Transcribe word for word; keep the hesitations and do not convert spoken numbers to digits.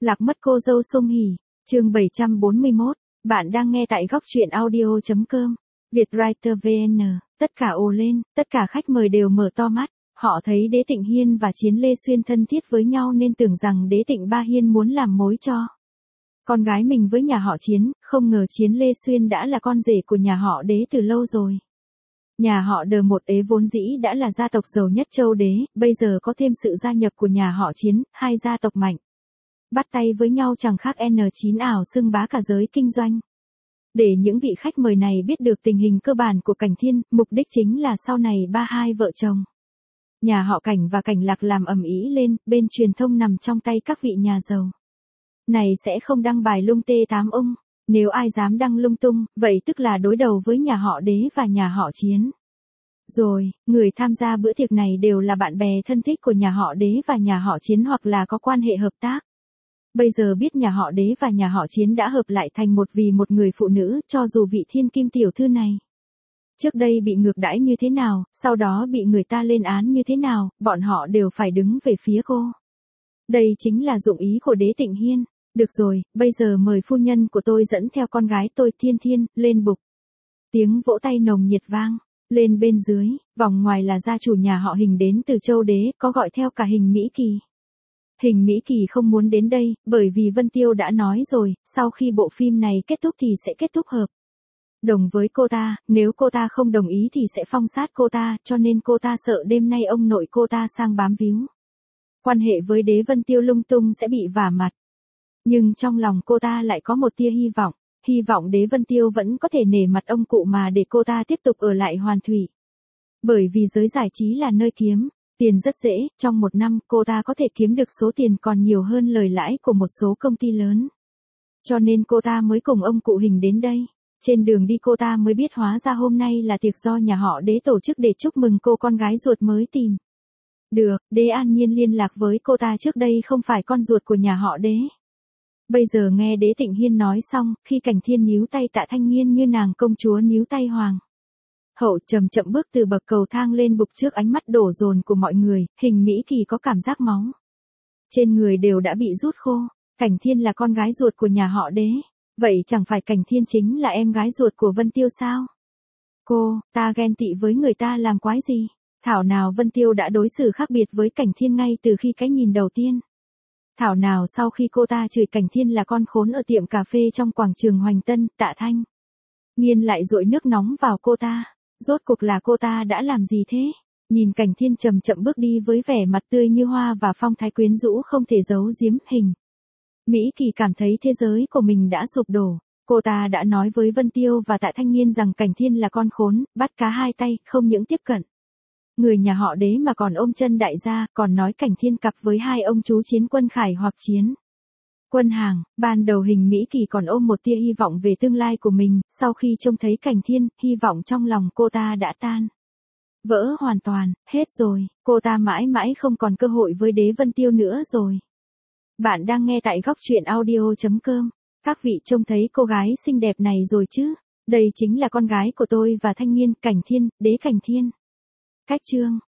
Lạc mất cô dâu Song Hỷ, chương bảy trăm bốn mươi mốt, bạn đang nghe tại góc truyện audio.com, Vietwriter vê en, tất cả ồ lên, tất cả khách mời đều mở to mắt, họ thấy Đế Tịnh Hiên và Chiến Lê Xuyên thân thiết với nhau nên tưởng rằng Đế Tịnh Ba Hiên muốn làm mối cho con gái mình với nhà họ Chiến, không ngờ Chiến Lê Xuyên đã là con rể của nhà họ Đế từ lâu rồi. Nhà họ Đờ một ế vốn dĩ đã là gia tộc giàu nhất châu Đế, bây giờ có thêm sự gia nhập của nhà họ Chiến, hai gia tộc mạnh bắt tay với nhau chẳng khác N chín ảo xưng bá cả giới kinh doanh. Để những vị khách mời này biết được tình hình cơ bản của Cảnh Thiên, mục đích chính là sau này ba hai vợ chồng nhà họ Cảnh và Cảnh Lạc làm ầm ĩ lên, bên truyền thông nằm trong tay các vị nhà giàu này sẽ không đăng bài lung tê tám ung. Nếu ai dám đăng lung tung, vậy tức là đối đầu với nhà họ Đế và nhà họ Chiến. Rồi, người tham gia bữa tiệc này đều là bạn bè thân thích của nhà họ Đế và nhà họ Chiến hoặc là có quan hệ hợp tác. Bây giờ biết nhà họ Đế và nhà họ Chiến đã hợp lại thành một vì một người phụ nữ, cho dù vị thiên kim tiểu thư này trước đây bị ngược đãi như thế nào, sau đó bị người ta lên án như thế nào, bọn họ đều phải đứng về phía cô. Đây chính là dụng ý của Đế Tịnh Hiên. Được rồi, bây giờ mời phu nhân của tôi dẫn theo con gái tôi Thiên Thiên, lên bục. Tiếng vỗ tay nồng nhiệt vang lên bên dưới, vòng ngoài là gia chủ nhà họ Hình đến từ châu Đế, có gọi theo cả Hình Mỹ Kỳ. Hình Mỹ Kỳ không muốn đến đây, bởi vì Vân Tiêu đã nói rồi, sau khi bộ phim này kết thúc thì sẽ kết thúc hợp đồng với cô ta, nếu cô ta không đồng ý thì sẽ phong sát cô ta, cho nên cô ta sợ đêm nay ông nội cô ta sang bám víu quan hệ với Đế Vân Tiêu lung tung sẽ bị vả mặt. Nhưng trong lòng cô ta lại có một tia hy vọng, hy vọng Đế Vân Tiêu vẫn có thể nể mặt ông cụ mà để cô ta tiếp tục ở lại Hoàn Thủy. Bởi vì giới giải trí là nơi kiếm tiền rất dễ, trong một năm cô ta có thể kiếm được số tiền còn nhiều hơn lời lãi của một số công ty lớn. Cho nên cô ta mới cùng ông cụ Hình đến đây. Trên đường đi cô ta mới biết hóa ra hôm nay là tiệc do nhà họ Đế tổ chức để chúc mừng cô con gái ruột mới tìm được. Đế An Nhiên liên lạc với cô ta trước đây không phải con ruột của nhà họ Đế. Bây giờ nghe Đế Tịnh Hiên nói xong, khi Cảnh Thiên níu tay Tạ Thanh Nghiên như nàng công chúa níu tay hoàng hậu, chậm chậm bước từ bậc cầu thang lên bục trước ánh mắt đổ dồn của mọi người, Hình Mỹ Kỳ có cảm giác máu trên người đều đã bị rút khô. Cảnh Thiên là con gái ruột của nhà họ Đế, vậy chẳng phải Cảnh Thiên chính là em gái ruột của Vân Tiêu sao? Cô, ta ghen tị với người ta làm quái gì? Thảo nào Vân Tiêu đã đối xử khác biệt với Cảnh Thiên ngay từ khi cái nhìn đầu tiên. Thảo nào sau khi cô ta chửi Cảnh Thiên là con khốn ở tiệm cà phê trong quảng trường Hoành Tân, Tạ Thanh Nghiên lại dội nước nóng vào cô ta. Rốt cuộc là cô ta đã làm gì thế? Nhìn Cảnh Thiên chậm chậm bước đi với vẻ mặt tươi như hoa và phong thái quyến rũ không thể giấu giếm, Hình Mỹ Kỳ cảm thấy thế giới của mình đã sụp đổ. Cô ta đã nói với Vân Tiêu và Tạ Thanh Nghiên rằng Cảnh Thiên là con khốn, bắt cá hai tay, không những tiếp cận người nhà họ Đế mà còn ôm chân đại gia, còn nói Cảnh Thiên cặp với hai ông chú Chiến Quân Khải hoặc Chiến Quân Hàng. Ban đầu Hình Mỹ Kỳ còn ôm một tia hy vọng về tương lai của mình, sau khi trông thấy Cảnh Thiên, hy vọng trong lòng cô ta đã tan vỡ hoàn toàn, hết rồi, cô ta mãi mãi không còn cơ hội với Đế Vân Tiêu nữa rồi. Bạn đang nghe tại góc truyện audio.com, các vị trông thấy cô gái xinh đẹp này rồi chứ? Đây chính là con gái của tôi và Thanh Nghiên, Cảnh Thiên, Đế Cảnh Thiên. Cách chương